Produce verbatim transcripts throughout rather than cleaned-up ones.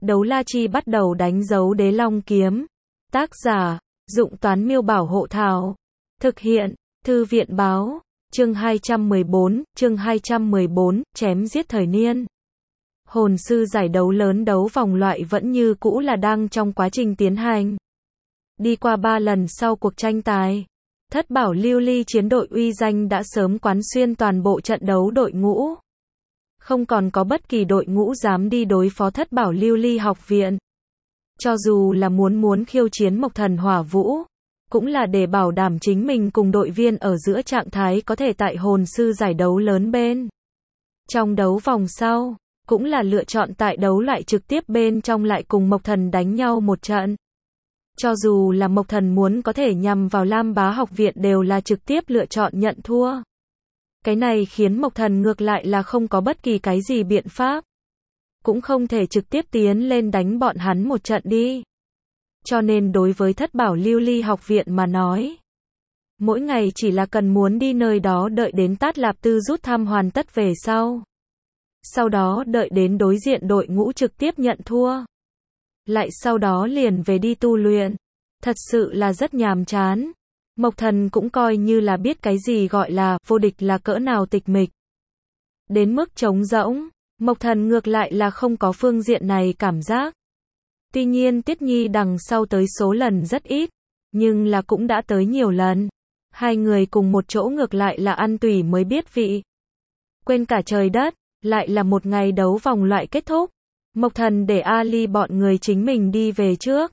Đấu la chi bắt đầu đánh dấu đế long kiếm. Tác giả, Dụng Toán Miêu Bảo Hộ Thảo. Thực hiện, Thư viện Báo. Chương hai trăm mười bốn, chương hai trăm mười bốn, chém giết thời niên. Hồn sư giải đấu lớn đấu vòng loại vẫn như cũ là đang trong quá trình tiến hành. Đi qua ba lần sau cuộc tranh tài, Thất Bảo Lưu Ly chiến đội uy danh đã sớm quán xuyên toàn bộ trận đấu đội ngũ. Không còn có bất kỳ đội ngũ dám đi đối phó Thất Bảo Lưu Ly học viện. Cho dù là muốn muốn khiêu chiến Mộc Thần Hỏa Vũ, cũng là để bảo đảm chính mình cùng đội viên ở giữa trạng thái có thể tại hồn sư giải đấu lớn bên. Trong đấu vòng sau, cũng là lựa chọn tại đấu loại trực tiếp bên trong lại cùng Mộc Thần đánh nhau một trận. Cho dù là Mộc Thần muốn có thể nhằm vào Lam Bá học viện đều là trực tiếp lựa chọn nhận thua. Cái này khiến Mộc Thần ngược lại là không có bất kỳ cái gì biện pháp. Cũng không thể trực tiếp tiến lên đánh bọn hắn một trận đi. Cho nên đối với Thất Bảo Lưu Ly học viện mà nói, mỗi ngày chỉ là cần muốn đi nơi đó đợi đến Tát Lạp Tư rút thăm hoàn tất về sau. Sau đó đợi đến đối diện đội ngũ trực tiếp nhận thua. Lại sau đó liền về đi tu luyện. Thật sự là rất nhàm chán. Mộc Thần cũng coi như là biết cái gì gọi là vô địch là cỡ nào tịch mịch. Đến mức trống rỗng, Mộc Thần ngược lại là không có phương diện này cảm giác. Tuy nhiên Tiết Nhi đằng sau tới số lần rất ít, nhưng là cũng đã tới nhiều lần. Hai người cùng một chỗ ngược lại là ăn tùy mới biết vị. Quên cả trời đất, lại là một ngày đấu vòng loại kết thúc. Mộc Thần để Ali bọn người chính mình đi về trước.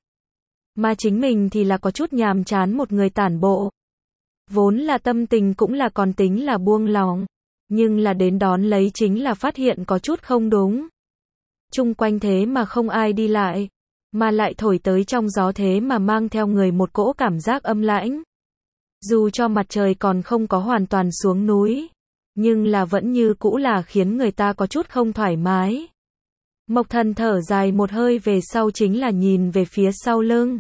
Mà chính mình thì là có chút nhàm chán một người tản bộ. Vốn là tâm tình cũng là còn tính là buông lỏng. Nhưng là đến đón lấy chính là phát hiện có chút không đúng. Chung quanh thế mà không ai đi lại. Mà lại thổi tới trong gió thế mà mang theo người một cỗ cảm giác âm lãnh. Dù cho mặt trời còn không có hoàn toàn xuống núi. Nhưng là vẫn như cũ là khiến người ta có chút không thoải mái. Mộc Thần thở dài một hơi về sau chính là nhìn về phía sau lưng.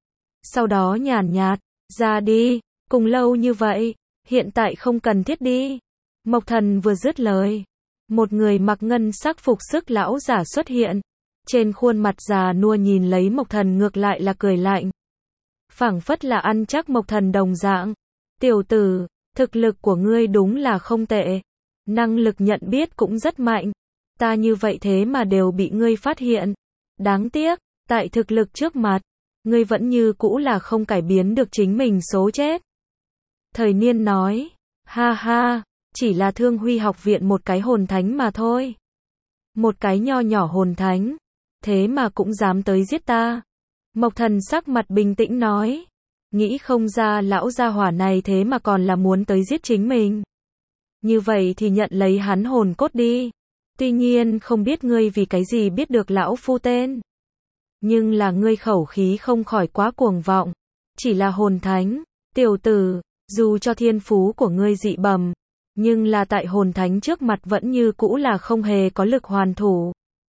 Sau đó nhàn nhạt, ra đi, cùng lâu như vậy, hiện tại không cần thiết đi. Mộc Thần vừa dứt lời, một người mặc ngân sắc phục sức lão giả xuất hiện. Trên khuôn mặt già nua nhìn lấy Mộc Thần ngược lại là cười lạnh. Phảng phất là ăn chắc Mộc Thần đồng dạng. Tiểu tử, thực lực của ngươi đúng là không tệ. Năng lực nhận biết cũng rất mạnh. Ta như vậy thế mà đều bị ngươi phát hiện. Đáng tiếc, tại thực lực trước mặt, ngươi vẫn như cũ là không cải biến được chính mình số chết. Thời niên nói, ha ha, chỉ là Thương Huy học viện một cái hồn thánh mà thôi. Một cái nho nhỏ hồn thánh, thế mà cũng dám tới giết ta. Mộc Thần sắc mặt bình tĩnh nói, nghĩ không ra lão gia hỏa này thế mà còn là muốn tới giết chính mình. Như vậy thì nhận lấy hắn hồn cốt đi. Tuy nhiên không biết ngươi vì cái gì biết được lão phu tên. Nhưng là ngươi khẩu khí không khỏi quá cuồng vọng. Chỉ là hồn thánh, tiểu tử, dù cho thiên phú của ngươi dị bẩm, nhưng là tại hồn thánh trước mặt vẫn như cũ là không hề có lực hoàn thủ.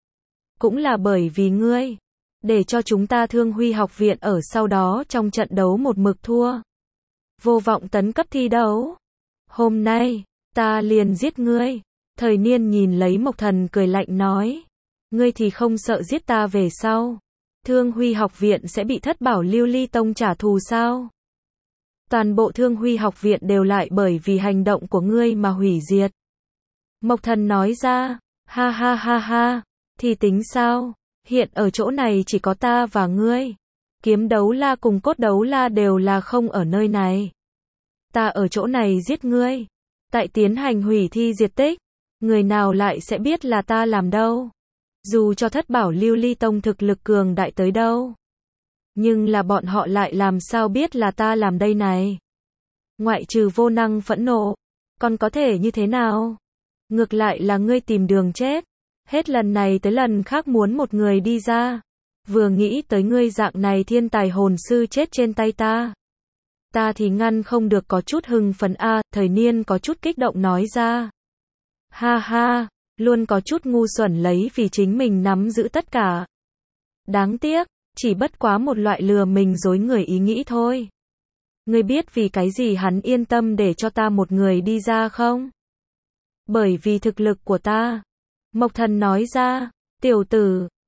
Cũng là bởi vì ngươi, để cho chúng ta Thương Huy học viện ở sau đó trong trận đấu một mực thua. Vô vọng tấn cấp thi đấu. Hôm nay, ta liền giết ngươi. Thời niên nhìn lấy Mộc Thần cười lạnh nói. Ngươi thì không sợ giết ta về sau. Thương Huy học viện sẽ bị Thất Bảo Lưu Ly tông trả thù sao? Toàn bộ Thương Huy học viện đều lại bởi vì hành động của ngươi mà hủy diệt. Mộc Thần nói ra, ha ha ha ha, thì tính sao? Hiện ở chỗ này chỉ có ta và ngươi. Kiếm đấu la cùng cốt đấu la đều là không ở nơi này. Ta ở chỗ này giết ngươi. Tại tiến hành hủy thi diệt tích. Người nào lại sẽ biết là ta làm đâu. Dù cho Thất Bảo Lưu Ly tông thực lực cường đại tới đâu. Nhưng là bọn họ lại làm sao biết là ta làm đây này. Ngoại trừ vô năng phẫn nộ. Còn có thể như thế nào? Ngược lại là ngươi tìm đường chết. Hết lần này tới lần khác muốn một người đi ra. Vừa nghĩ tới ngươi dạng này thiên tài hồn sư chết trên tay ta. Ta thì ngăn không được có chút hưng phấn a. Thời niên có chút kích động nói ra. Ha ha, luôn có chút ngu xuẩn lấy vì chính mình nắm giữ tất cả. Đáng tiếc, chỉ bất quá một loại lừa mình dối người ý nghĩ thôi. Ngươi biết vì cái gì hắn yên tâm để cho ta một người đi ra không? Bởi vì thực lực của ta. Mộc Thần nói ra, tiểu tử,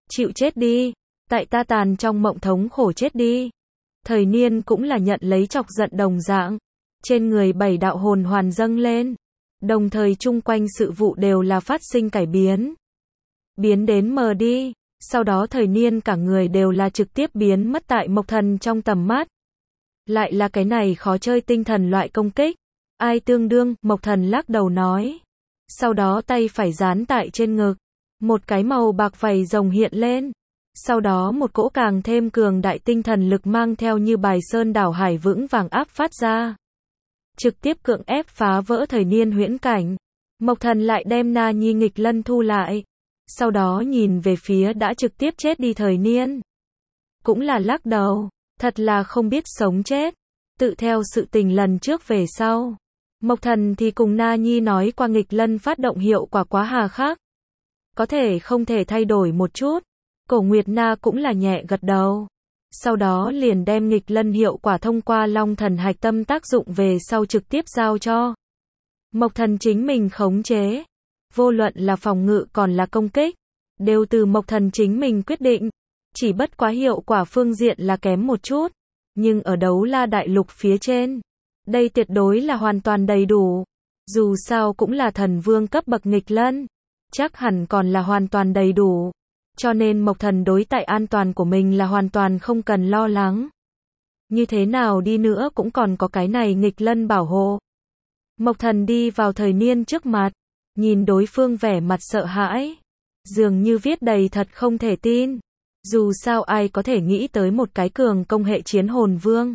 chịu chết đi, tại ta tàn trong mộng thống khổ chết đi. Thời niên cũng là nhận lấy chọc giận đồng dạng, trên người bảy đạo hồn hoàn dâng lên, đồng thời chung quanh sự vụ đều là phát sinh cải biến. Biến đến mờ đi, sau đó thời niên cả người đều là trực tiếp biến mất tại Mộc Thần trong tầm mắt. Lại là cái này khó chơi tinh thần loại công kích. Ai tương đương, Mộc Thần lắc đầu nói. Sau đó tay phải dán tại trên ngực, một cái màu bạc vảy rồng hiện lên. Sau đó một cỗ càng thêm cường đại tinh thần lực mang theo như bài sơn đảo hải vững vàng áp phát ra. Trực tiếp cưỡng ép phá vỡ thời niên huyễn cảnh. Mộc Thần lại đem Na Nhi nghịch lân thu lại. Sau đó nhìn về phía đã trực tiếp chết đi thời niên. Cũng là lắc đầu, thật là không biết sống chết. Tự theo sự tình lần trước về sau. Mộc Thần thì cùng Na Nhi nói qua nghịch lân phát động hiệu quả quá hà khắc. Có thể không thể thay đổi một chút. Cổ Nguyệt Na cũng là nhẹ gật đầu. Sau đó liền đem nghịch lân hiệu quả thông qua Long Thần hạch tâm tác dụng về sau trực tiếp giao cho Mộc Thần chính mình khống chế. Vô luận là phòng ngự còn là công kích, đều từ Mộc Thần chính mình quyết định. Chỉ bất quá hiệu quả phương diện là kém một chút. Nhưng ở Đấu La Đại Lục phía trên, đây tuyệt đối là hoàn toàn đầy đủ. Dù sao cũng là thần vương cấp bậc nghịch lân, chắc hẳn còn là hoàn toàn đầy đủ. Cho nên Mộc Thần đối tại an toàn của mình là hoàn toàn không cần lo lắng. Như thế nào đi nữa cũng còn có cái này nghịch lân bảo hộ. Mộc Thần đi vào thời niên trước mặt, nhìn đối phương vẻ mặt sợ hãi, dường như viết đầy thật không thể tin. Dù sao ai có thể nghĩ tới một cái cường công hệ chiến hồn vương.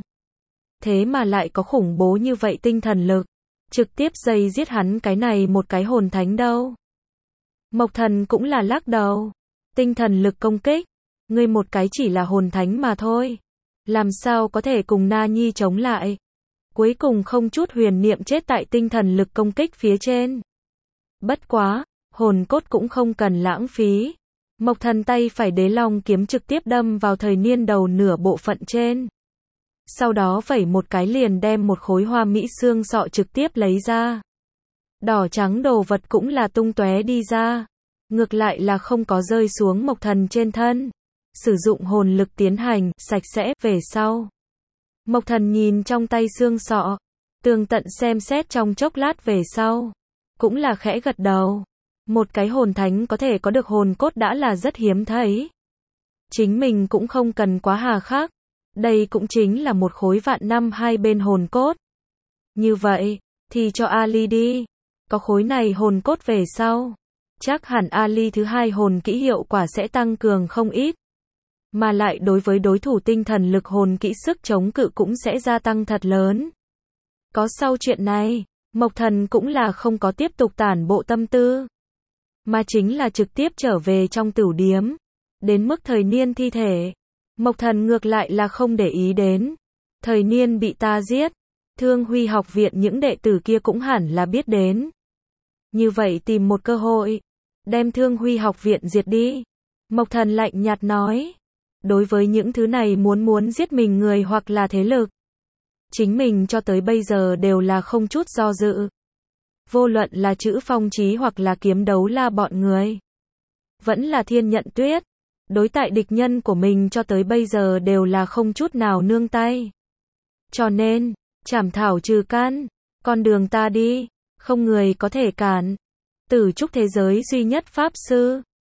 Thế mà lại có khủng bố như vậy tinh thần lực, trực tiếp dây giết hắn cái này một cái hồn thánh đâu. Mộc Thần cũng là lắc đầu. Tinh thần lực công kích, ngươi một cái chỉ là hồn thánh mà thôi. Làm sao có thể cùng Na Nhi chống lại. Cuối cùng không chút huyền niệm chết tại tinh thần lực công kích phía trên. Bất quá, hồn cốt cũng không cần lãng phí. Mộc Thần tay phải đế long kiếm trực tiếp đâm vào thời niên đầu nửa bộ phận trên. Sau đó vẩy một cái liền đem một khối hoa mỹ xương sọ trực tiếp lấy ra. Đỏ trắng đồ vật cũng là tung tóe đi ra. Ngược lại là không có rơi xuống Mộc Thần trên thân. Sử dụng hồn lực tiến hành, sạch sẽ, về sau. Mộc Thần nhìn trong tay xương sọ. Tường tận xem xét trong chốc lát về sau. Cũng là khẽ gật đầu. Một cái hồn thánh có thể có được hồn cốt đã là rất hiếm thấy. Chính mình cũng không cần quá hà khắc. Đây cũng chính là một khối vạn năm hai bên hồn cốt. Như vậy, thì cho Ali đi. Có khối này hồn cốt về sau. Chắc hẳn Ali thứ hai hồn kỹ hiệu quả sẽ tăng cường không ít. Mà lại đối với đối thủ tinh thần lực hồn kỹ sức chống cự cũng sẽ gia tăng thật lớn. Có sau chuyện này, Mộc Thần cũng là không có tiếp tục tản bộ tâm tư. Mà chính là trực tiếp trở về trong tửu điếm. Đến mức thời niên thi thể. Mộc Thần ngược lại là không để ý đến. Thời niên bị ta giết. Thương Huy học viện những đệ tử kia cũng hẳn là biết đến. Như vậy tìm một cơ hội. Đem Thương Huy học viện diệt đi. Mộc Thần lạnh nhạt nói. Đối với những thứ này muốn muốn giết mình người hoặc là thế lực. Chính mình cho tới bây giờ đều là không chút do dự. Vô luận là chữ phong chí hoặc là kiếm đấu la bọn người. Vẫn là thiên nhận tuyết. Đối tại địch nhân của mình cho tới bây giờ đều là không chút nào nương tay. Cho nên, trảm thảo trừ căn. Con đường ta đi. Không người có thể cản. Tử trúc thế giới duy nhất pháp sư.